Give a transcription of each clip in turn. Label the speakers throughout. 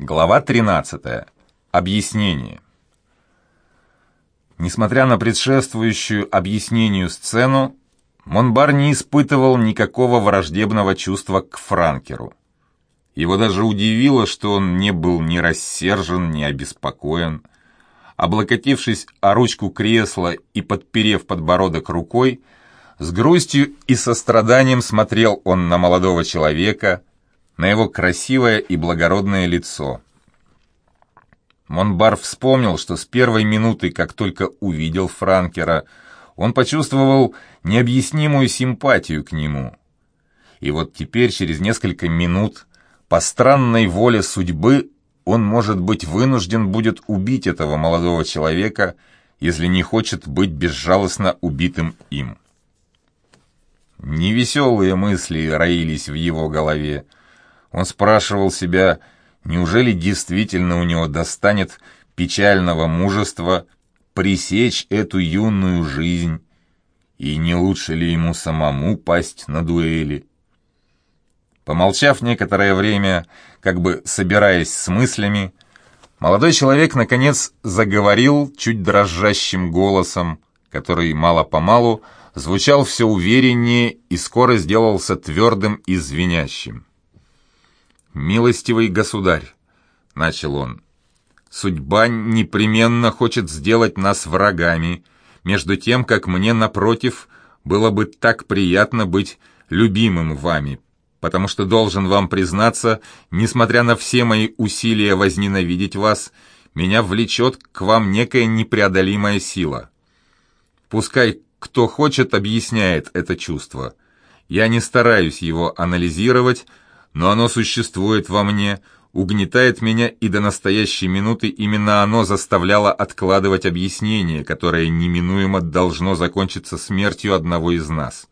Speaker 1: Глава 13. Объяснение. Несмотря на предшествующую объяснению сцену, Монбар не испытывал никакого враждебного чувства к Франкеру. Его даже удивило, что он не был ни рассержен, ни обеспокоен. Облокотившись о ручку кресла и подперев подбородок рукой, с грустью и состраданием смотрел он на молодого человека, на его красивое и благородное лицо. Монбар вспомнил, что с первой минуты, как только увидел Франкера, он почувствовал необъяснимую симпатию к нему. И вот теперь, через несколько минут, по странной воле судьбы, он, может быть, вынужден будет убить этого молодого человека, если не хочет быть безжалостно убитым им. Невеселые мысли роились в его голове. Он спрашивал себя, неужели действительно у него достанет печального мужества пресечь эту юную жизнь, и не лучше ли ему самому пасть на дуэли? Помолчав некоторое время, как бы собираясь с мыслями, молодой человек, наконец, заговорил чуть дрожащим голосом, который мало-помалу звучал все увереннее и скоро сделался твердым и звенящим. «Милостивый государь», — начал он, — «судьба непременно хочет сделать нас врагами, между тем, как мне, напротив, было бы так приятно быть любимым вами, потому что должен вам признаться, несмотря на все мои усилия возненавидеть вас, меня влечет к вам некая непреодолимая сила. Пускай кто хочет объясняет это чувство. Я не стараюсь его анализировать, но оно существует во мне, угнетает меня, и до настоящей минуты именно оно заставляло откладывать объяснение, которое неминуемо должно закончиться смертью одного из нас.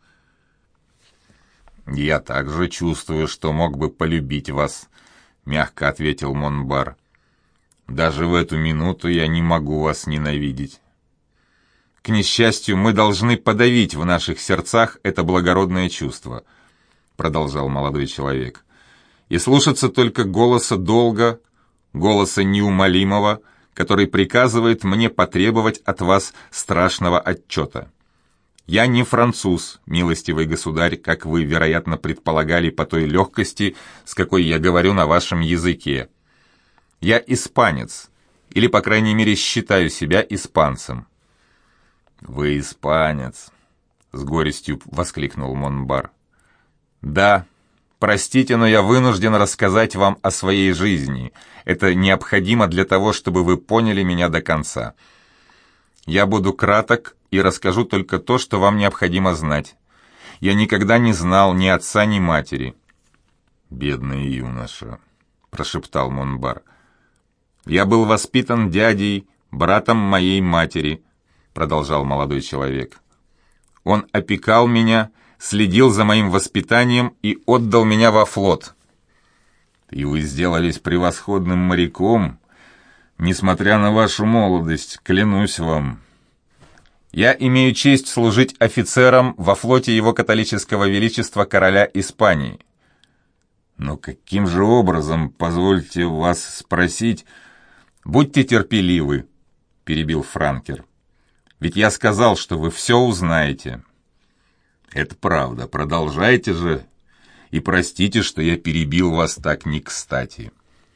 Speaker 1: «Я также чувствую, что мог бы полюбить вас», — мягко ответил Монбар. «Даже в эту минуту я не могу вас ненавидеть. К несчастью, мы должны подавить в наших сердцах это благородное чувство», — продолжал молодой человек, «и слушаться только голоса долга, голоса неумолимого, который приказывает мне потребовать от вас страшного отчета. Я не француз, милостивый государь, как вы, вероятно, предполагали по той легкости, с какой я говорю на вашем языке. Я испанец, или, по крайней мере, считаю себя испанцем». «Вы испанец», — с горестью воскликнул Монбар. «Да, простите, но я вынужден рассказать вам о своей жизни. Это необходимо для того, чтобы вы поняли меня до конца. Я буду краток и расскажу только то, что вам необходимо знать. Я никогда не знал ни отца, ни матери». «Бедный юноша», — прошептал Монбар. «Я был воспитан дядей, братом моей матери», — продолжал молодой человек. «Он опекал меня, следил за моим воспитанием и отдал меня во флот». «И вы сделались превосходным моряком, несмотря на вашу молодость, клянусь вам». «Я имею честь служить офицером во флоте его католического величества короля Испании». «Но каким же образом, позвольте вас спросить...» «Будьте терпеливы», — перебил Франкер. «Ведь я сказал, что вы все узнаете». «Это правда, продолжайте же, и простите, что я перебил вас так не кстати».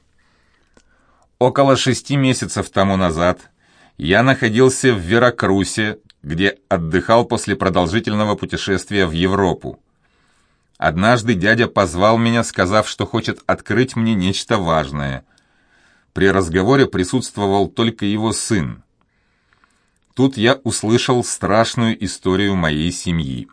Speaker 1: Около 6 месяцев тому назад я находился в Веракрусе, где отдыхал после продолжительного путешествия в Европу. Однажды дядя позвал меня, сказав, что хочет открыть мне нечто важное. При разговоре присутствовал только его сын. Тут я услышал страшную историю моей семьи.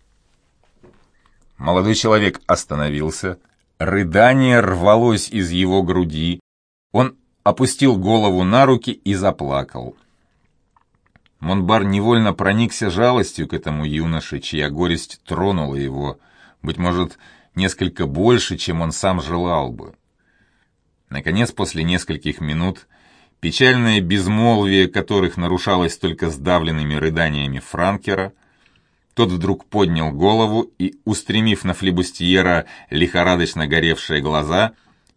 Speaker 1: Молодой человек остановился, рыдание рвалось из его груди, он опустил голову на руки и заплакал. Монбар невольно проникся жалостью к этому юноше, чья горесть тронула его, быть может, несколько больше, чем он сам желал бы. Наконец, после нескольких минут, печальное безмолвие которых нарушалось только сдавленными рыданиями Франкера, тот вдруг поднял голову и, устремив на флибустьера лихорадочно горевшие глаза,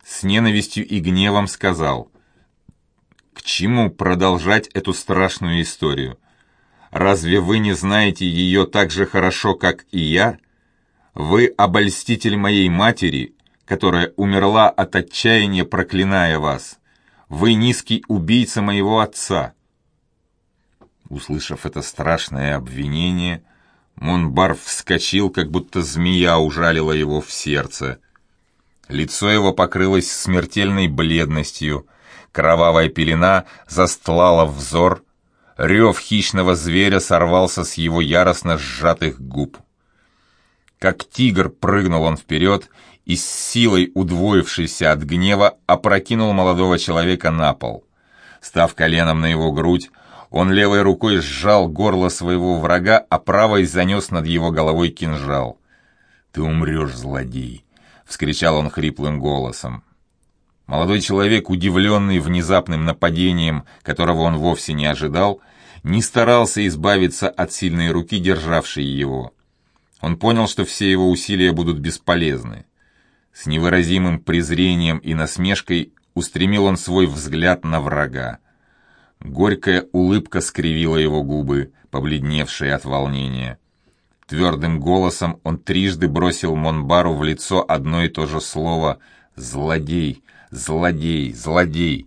Speaker 1: с ненавистью и гневом сказал: «К чему продолжать эту страшную историю? Разве вы не знаете ее так же хорошо, как и я? Вы обольститель моей матери, которая умерла от отчаяния, проклиная вас. Вы низкий убийца моего отца». Услышав это страшное обвинение, Монбар вскочил, как будто змея ужалила его в сердце. Лицо его покрылось смертельной бледностью, кровавая пелена застлала взор, рев хищного зверя сорвался с его яростно сжатых губ. Как тигр прыгнул он вперед и с силой, удвоившейся от гнева, опрокинул молодого человека на пол. Став коленом на его грудь, он левой рукой сжал горло своего врага, а правой занес над его головой кинжал. «Ты умрешь, злодей!» — вскричал он хриплым голосом. Молодой человек, удивленный внезапным нападением, которого он вовсе не ожидал, не старался избавиться от сильной руки, державшей его. Он понял, что все его усилия будут бесполезны. С невыразимым презрением и насмешкой устремил он свой взгляд на врага. Горькая улыбка скривила его губы, побледневшие от волнения. Твердым голосом он трижды бросил Монбару в лицо одно и то же слово: «Злодей! Злодей! Злодей!»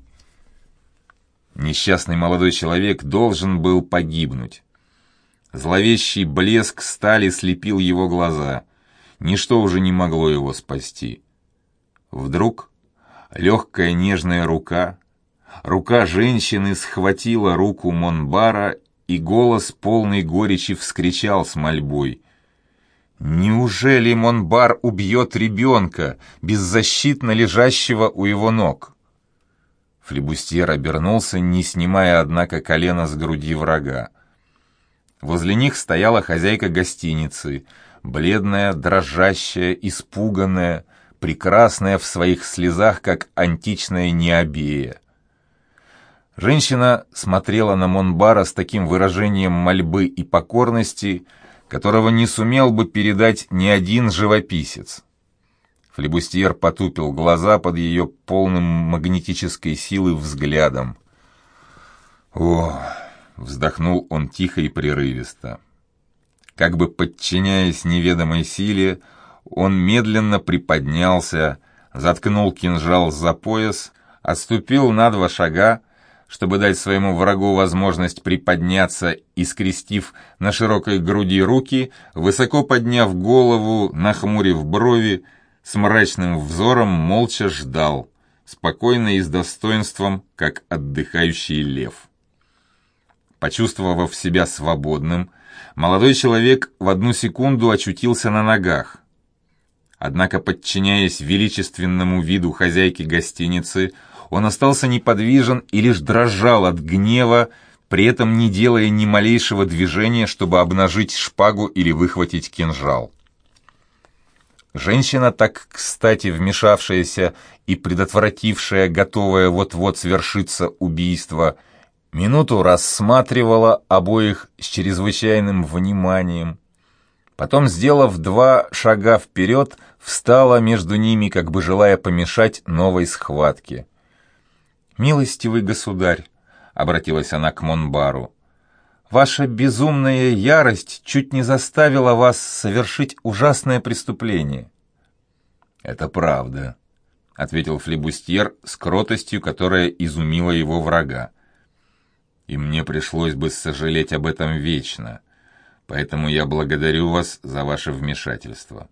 Speaker 1: Несчастный молодой человек должен был погибнуть. Зловещий блеск стали слепил его глаза. Ничто уже не могло его спасти. Вдруг легкая нежная рука женщины схватила руку Монбара, и голос полный горечи вскричал с мольбой: «Неужели Монбар убьет ребенка, беззащитно лежащего у его ног?» Флибустьер обернулся, не снимая, однако, колена с груди врага. Возле них стояла хозяйка гостиницы, бледная, дрожащая, испуганная, прекрасная в своих слезах, как античная Необея. Женщина смотрела на Монбара с таким выражением мольбы и покорности, которого не сумел бы передать ни один живописец. Флибустьер потупил глаза под ее полным магнетической силы взглядом. «О!» — вздохнул он тихо и прерывисто. Как бы подчиняясь неведомой силе, он медленно приподнялся, заткнул кинжал за пояс, отступил на 2 шага, чтобы дать своему врагу возможность приподняться, и, скрестив на широкой груди руки, высоко подняв голову, нахмурив брови, с мрачным взором молча ждал, спокойно и с достоинством, как отдыхающий лев. Почувствовав себя свободным, молодой человек в 1 секунду очутился на ногах. Однако, подчиняясь величественному виду хозяйки гостиницы, он остался неподвижен и лишь дрожал от гнева, при этом не делая ни малейшего движения, чтобы обнажить шпагу или выхватить кинжал. Женщина, так кстати вмешавшаяся и предотвратившая готовое вот-вот свершиться убийство, минуту рассматривала обоих с чрезвычайным вниманием. Потом, сделав 2 шага вперед, встала между ними, как бы желая помешать новой схватке. «Милостивый государь», — обратилась она к Монбару, — «ваша безумная ярость чуть не заставила вас совершить ужасное преступление». «Это правда», — ответил Флибустьер с кротостью, которая изумила его врага. «И мне пришлось бы сожалеть об этом вечно, поэтому я благодарю вас за ваше вмешательство».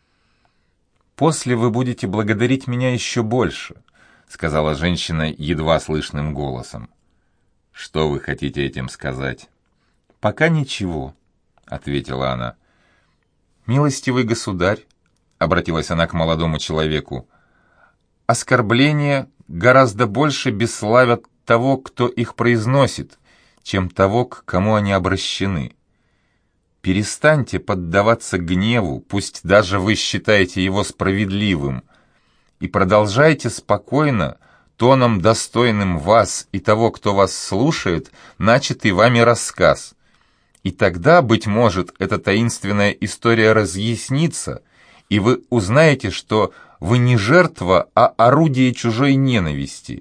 Speaker 1: «После вы будете благодарить меня еще больше», — сказала женщина едва слышным голосом. «Что вы хотите этим сказать?» «Пока ничего», — ответила она. «Милостивый государь», — обратилась она к молодому человеку, — «оскорбления гораздо больше бесславят того, кто их произносит, чем того, к кому они обращены. Перестаньте поддаваться гневу, пусть даже вы считаете его справедливым, и продолжайте спокойно, тоном достойным вас и того, кто вас слушает, начатый вами рассказ. И тогда, быть может, эта таинственная история разъяснится, и вы узнаете, что вы не жертва, а орудие чужой ненависти».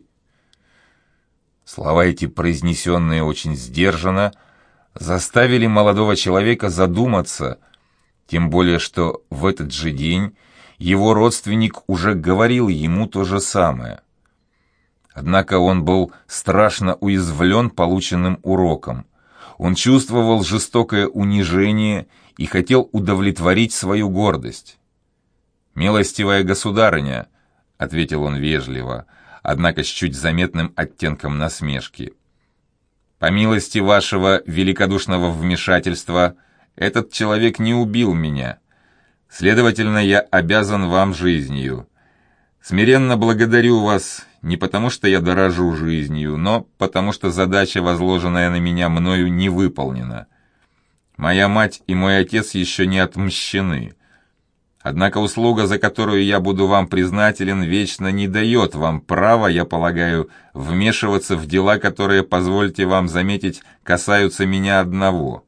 Speaker 1: Слова эти, произнесенные очень сдержанно, заставили молодого человека задуматься, тем более что в этот же день его родственник уже говорил ему то же самое. Однако он был страшно уязвлен полученным уроком. Он чувствовал жестокое унижение и хотел удовлетворить свою гордость. «Милостивая государыня», — ответил он вежливо, однако с чуть заметным оттенком насмешки, «по милости вашего великодушного вмешательства этот человек не убил меня. Следовательно, я обязан вам жизнью. Смиренно благодарю вас не потому, что я дорожу жизнью, но потому, что задача, возложенная на меня мною, не выполнена. Моя мать и мой отец еще не отмщены. Однако услуга, за которую я буду вам признателен, вечно не дает вам права, я полагаю, вмешиваться в дела, которые, позвольте вам заметить, касаются меня одного».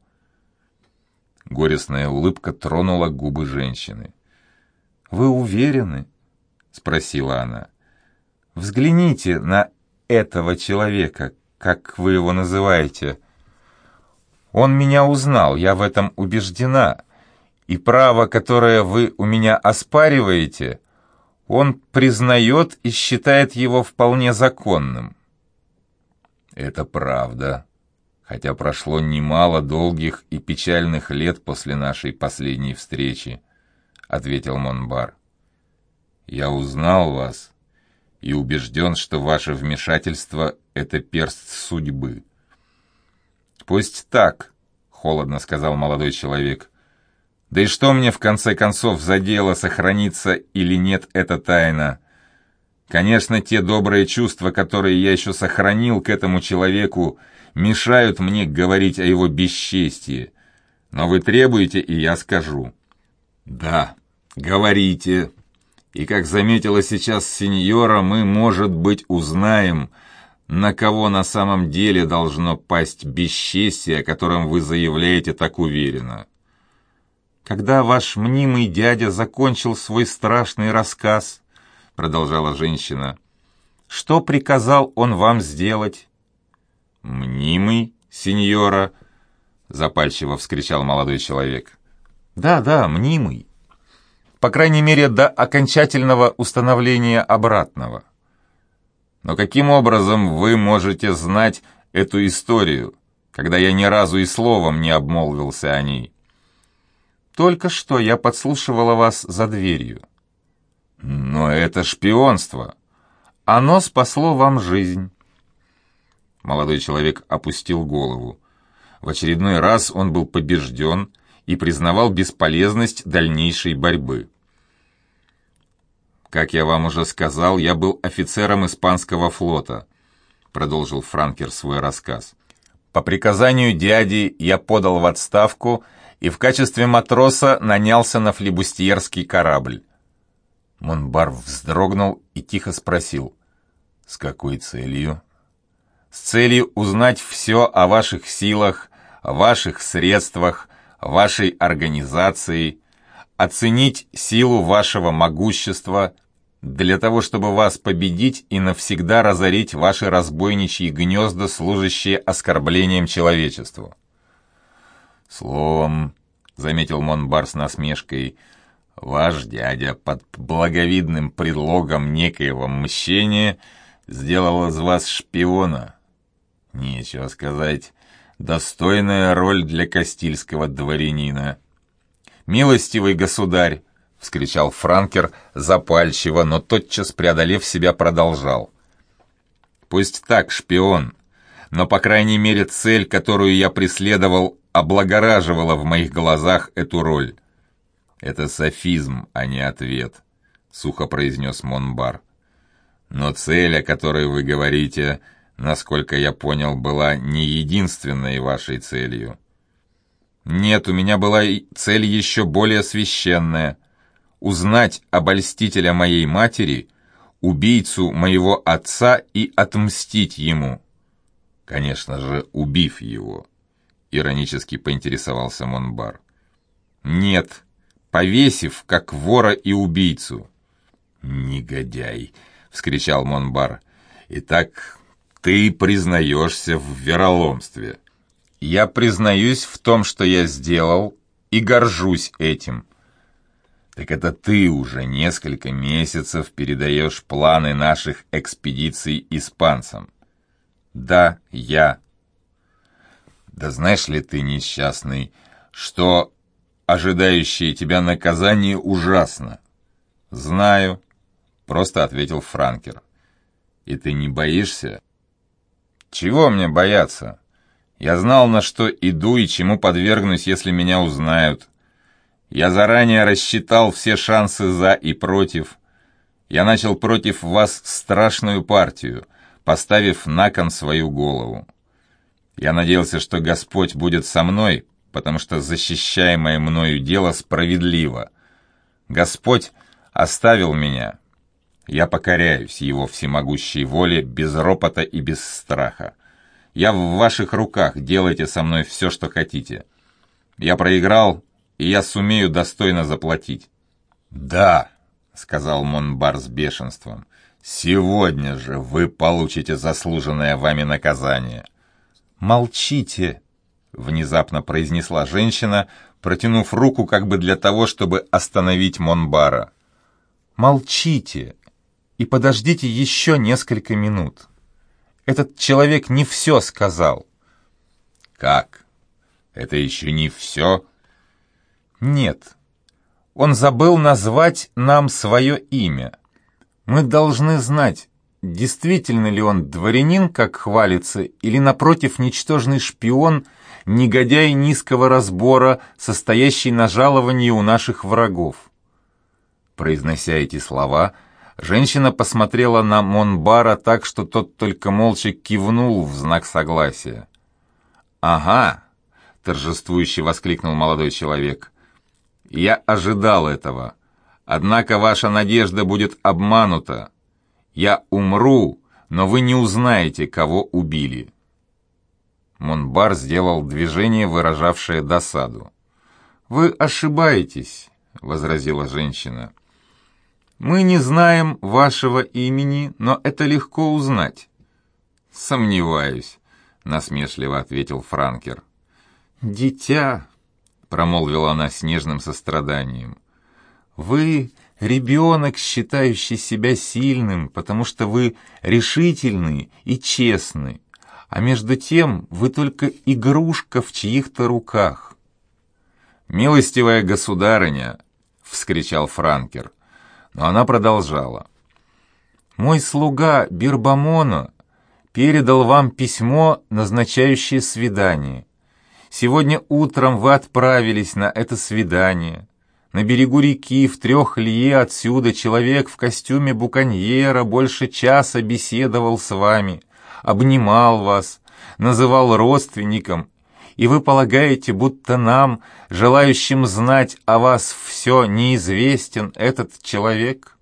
Speaker 1: Горестная улыбка тронула губы женщины. «Вы уверены?» — спросила она. «Взгляните на этого человека, как вы его называете. Он меня узнал, я в этом убеждена. И право, которое вы у меня оспариваете, он признает и считает его вполне законным». «Это правда, хотя прошло немало долгих и печальных лет после нашей последней встречи», — ответил Монбар. «Я узнал вас и убежден, что ваше вмешательство — это перст судьбы». «Пусть так», — холодно сказал молодой человек. «Да и что мне в конце концов за дело, сохранится или нет эта тайна? Конечно, те добрые чувства, которые я еще сохранил к этому человеку, мешают мне говорить о его бесчестии. Но вы требуете, и я скажу». «Да, говорите. И, как заметила сейчас сеньора, мы, может быть, узнаем, на кого на самом деле должно пасть бесчестие, о котором вы заявляете так уверенно». «Когда ваш мнимый дядя закончил свой страшный рассказ, — продолжала женщина, — что приказал он вам сделать?» «Мнимый, сеньора?» — запальчиво вскричал молодой человек. «Да, мнимый. По крайней мере, до окончательного установления обратного. Но каким образом вы можете знать эту историю, когда я ни разу и словом не обмолвился о ней?» «Только что я подслушивала вас за дверью». «Но это шпионство». «Оно спасло вам жизнь». Молодой человек опустил голову. В очередной раз он был побежден и признавал бесполезность дальнейшей борьбы. «Как я вам уже сказал, я был офицером испанского флота», — продолжил Франкер свой рассказ. «По приказанию дяди я подал в отставку и в качестве матроса нанялся на флибустьерский корабль». Монбар вздрогнул и тихо спросил: «С какой целью?» «С целью узнать все о ваших силах, ваших средствах, вашей организации, оценить силу вашего могущества, для того, чтобы вас победить и навсегда разорить ваши разбойничьи гнезда, служащие оскорблением человечеству». «Словом, — заметил Монбар с насмешкой, — ваш дядя под благовидным предлогом некоего мщения сделал из вас шпиона. Нечего сказать, достойная роль для кастильского дворянина». «Милостивый государь!» — вскричал Франкер запальчиво, но тотчас, преодолев себя, продолжал. «Пусть так, шпион, но, по крайней мере, цель, которую я преследовал, облагораживала в моих глазах эту роль». «Это софизм, а не ответ», — сухо произнес Монбар. «Но цель, о которой вы говорите, насколько я понял, была не единственной вашей целью». «Нет, у меня была цель еще более священная — узнать обольстителя моей матери, убийцу моего отца и отмстить ему». «Конечно же, убив его», — иронически поинтересовался Монбар. «Нет, повесив, как вора и убийцу». «Негодяй!» — вскричал Монбар. «Итак, ты признаешься в вероломстве». «Я признаюсь в том, что я сделал, и горжусь этим». «Так это ты уже несколько месяцев передаешь планы наших экспедиций испанцам?» «Да, я». «Да знаешь ли ты, несчастный, что ожидающее тебя наказание ужасно?» «Знаю», — просто ответил Франкер. «И ты не боишься?» «Чего мне бояться? Я знал, на что иду и чему подвергнусь, если меня узнают. Я заранее рассчитал все шансы за и против. Я начал против вас страшную партию, поставив на кон свою голову. Я надеялся, что Господь будет со мной, потому что защищаемое мною дело справедливо. Господь оставил меня. Я покоряюсь Его всемогущей воле без ропота и без страха. Я в ваших руках, делайте со мной все, что хотите. Я проиграл, и я сумею достойно заплатить». «Да», — сказал Монбар с бешенством, — «сегодня же вы получите заслуженное вами наказание». «Молчите», — внезапно произнесла женщина, протянув руку как бы для того, чтобы остановить Монбара. «Молчите и подождите еще несколько минут. Этот человек не все сказал». «Как? Это еще не все?» «Нет. Он забыл назвать нам свое имя. Мы должны знать, действительно ли он дворянин, как хвалится, или, напротив, ничтожный шпион, негодяй низкого разбора, состоящий на жаловании у наших врагов». Произнося эти слова, женщина посмотрела на Монбара так, что тот только молча кивнул в знак согласия. «Ага!» — торжествующе воскликнул молодой человек. «Я ожидал этого. Однако ваша надежда будет обманута. Я умру, но вы не узнаете, кого убили». Монбар сделал движение, выражавшее досаду. «Вы ошибаетесь», — возразила женщина. «Мы не знаем вашего имени, но это легко узнать». «Сомневаюсь», — насмешливо ответил Франкер. «Дитя», — промолвила она с нежным состраданием, — «вы ребенок, считающий себя сильным, потому что вы решительны и честны, а между тем вы только игрушка в чьих-то руках». «Милостивая государыня», — вскричал Франкер, но она продолжала. «Мой слуга Бирбамоно передал вам письмо, назначающее свидание. Сегодня утром вы отправились на это свидание. На берегу реки в 3 лье отсюда человек в костюме буконьера больше часа беседовал с вами, обнимал вас, называл родственником, и вы полагаете, будто нам, желающим знать о вас все, неизвестен этот человек?»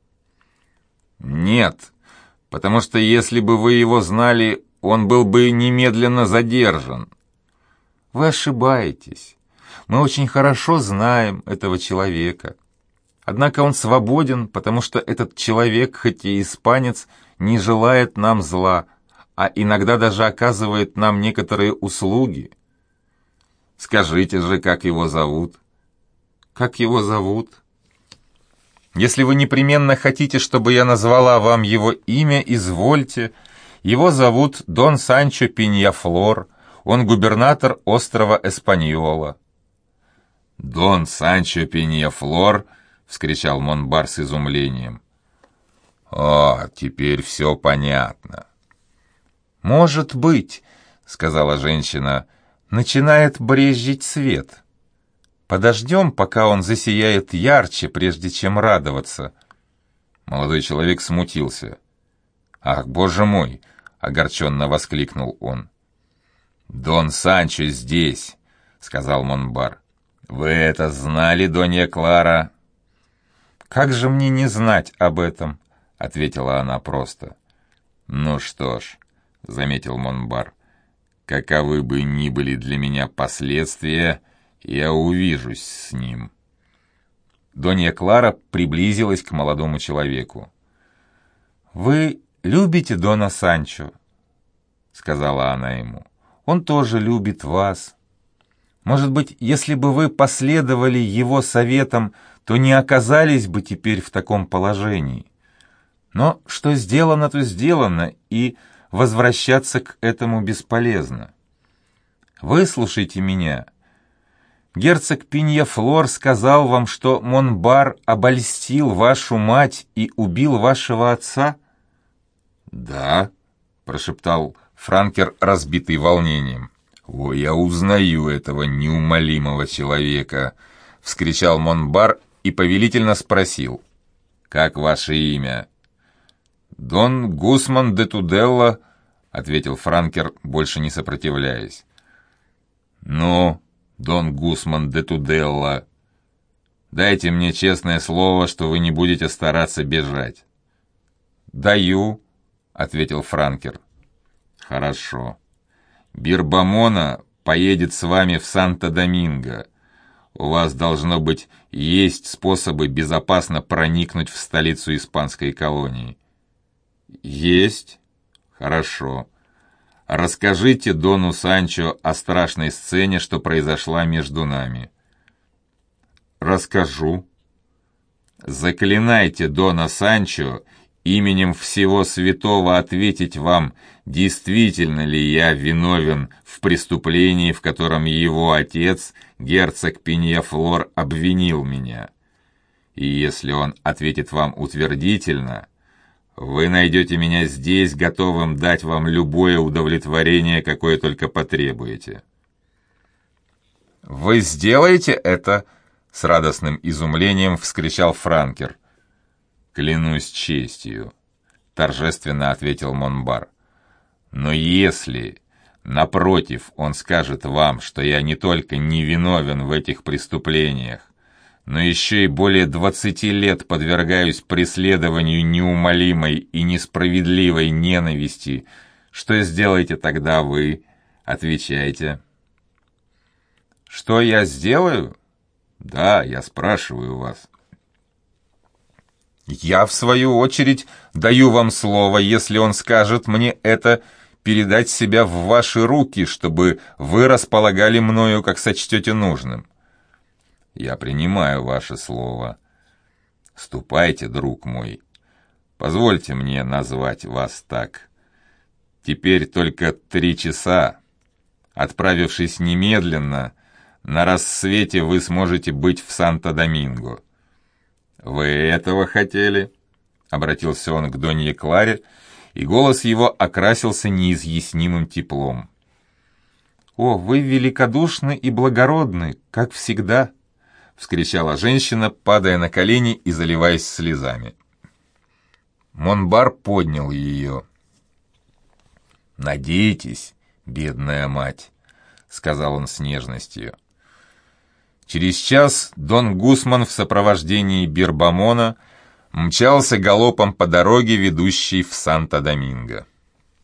Speaker 1: «Нет, потому что если бы вы его знали, он был бы немедленно задержан». «Вы ошибаетесь. Мы очень хорошо знаем этого человека. Однако он свободен, потому что этот человек, хоть и испанец, не желает нам зла, а иногда даже оказывает нам некоторые услуги». «Скажите же, как его зовут?» «Как его зовут?» «Если вы непременно хотите, чтобы я назвала вам его имя, извольте. Его зовут Дон Санчо Пиньяфлор. Он губернатор острова Эспаньола». «Дон Санчо Пиньяфлор?» — вскричал Монбар с изумлением. «О, теперь все понятно». «Может быть, — сказала женщина, — начинает брезжить свет. Подождем, пока он засияет ярче, прежде чем радоваться». Молодой человек смутился. «Ах, боже мой!» — огорченно воскликнул он. «Дон Санчо здесь», — сказал Монбар. «Вы это знали, Донья Клара?» «Как же мне не знать об этом?» — ответила она просто. «Ну что ж», — заметил Монбар, — «каковы бы ни были для меня последствия, я увижусь с ним». Донья Клара приблизилась к молодому человеку. «Вы любите Дона Санчо?» — сказала она ему. «Он тоже любит вас. Может быть, если бы вы последовали его советам, то не оказались бы теперь в таком положении. Но что сделано, то сделано, и возвращаться к этому бесполезно. Выслушайте меня. Герцог Пиньяфлор сказал вам, что Монбар обольстил вашу мать и убил вашего отца?» «Да», — прошептал франкер, разбитый волнением. «О, я узнаю этого неумолимого человека!» — вскричал Монбар и повелительно спросил. «Как ваше имя?» «Дон Гусман де Туделла», — ответил франкер, больше не сопротивляясь. «Ну, Дон Гусман де Туделла, дайте мне честное слово, что вы не будете стараться бежать». «Даю», — ответил франкер. «Хорошо. Бирбамона поедет с вами в Санто-Доминго. У вас, должно быть, есть способы безопасно проникнуть в столицу испанской колонии». «Есть? Хорошо. Расскажите Дону Санчо о страшной сцене, что произошла между нами». «Расскажу». «Заклинайте Дона Санчо именем всего святого ответить вам, действительно ли я виновен в преступлении, в котором его отец, герцог Пиньяфлор, обвинил меня. И если он ответит вам утвердительно, вы найдете меня здесь, готовым дать вам любое удовлетворение, какое только потребуете». «Вы сделаете это?» — с радостным изумлением вскричал франкер. «Клянусь честью», — торжественно ответил Монбар. «Но если, напротив, он скажет вам, что я не только не виновен в этих преступлениях, но еще и более 20 лет подвергаюсь преследованию неумолимой и несправедливой ненависти, что сделаете тогда вы? Отвечайте». «Что я сделаю?» «Да, я спрашиваю вас». «Я, в свою очередь, даю вам слово, если он скажет мне это, передать себя в ваши руки, чтобы вы располагали мною, как сочтете нужным». «Я принимаю ваше слово. Ступайте, друг мой. Позвольте мне назвать вас так. Теперь только 3 часа. Отправившись немедленно, на рассвете вы сможете быть в Санто-Доминго». «Вы этого хотели?» — обратился он к Донье Кларе, и голос его окрасился неизъяснимым теплом. «О, вы великодушны и благородны, как всегда!» — вскричала женщина, падая на колени и заливаясь слезами. Монбар поднял ее. «Надейтесь, бедная мать», — сказал он с нежностью. Через час Дон Гусман в сопровождении Бирбамона мчался галопом по дороге, ведущей в Санто-Доминго.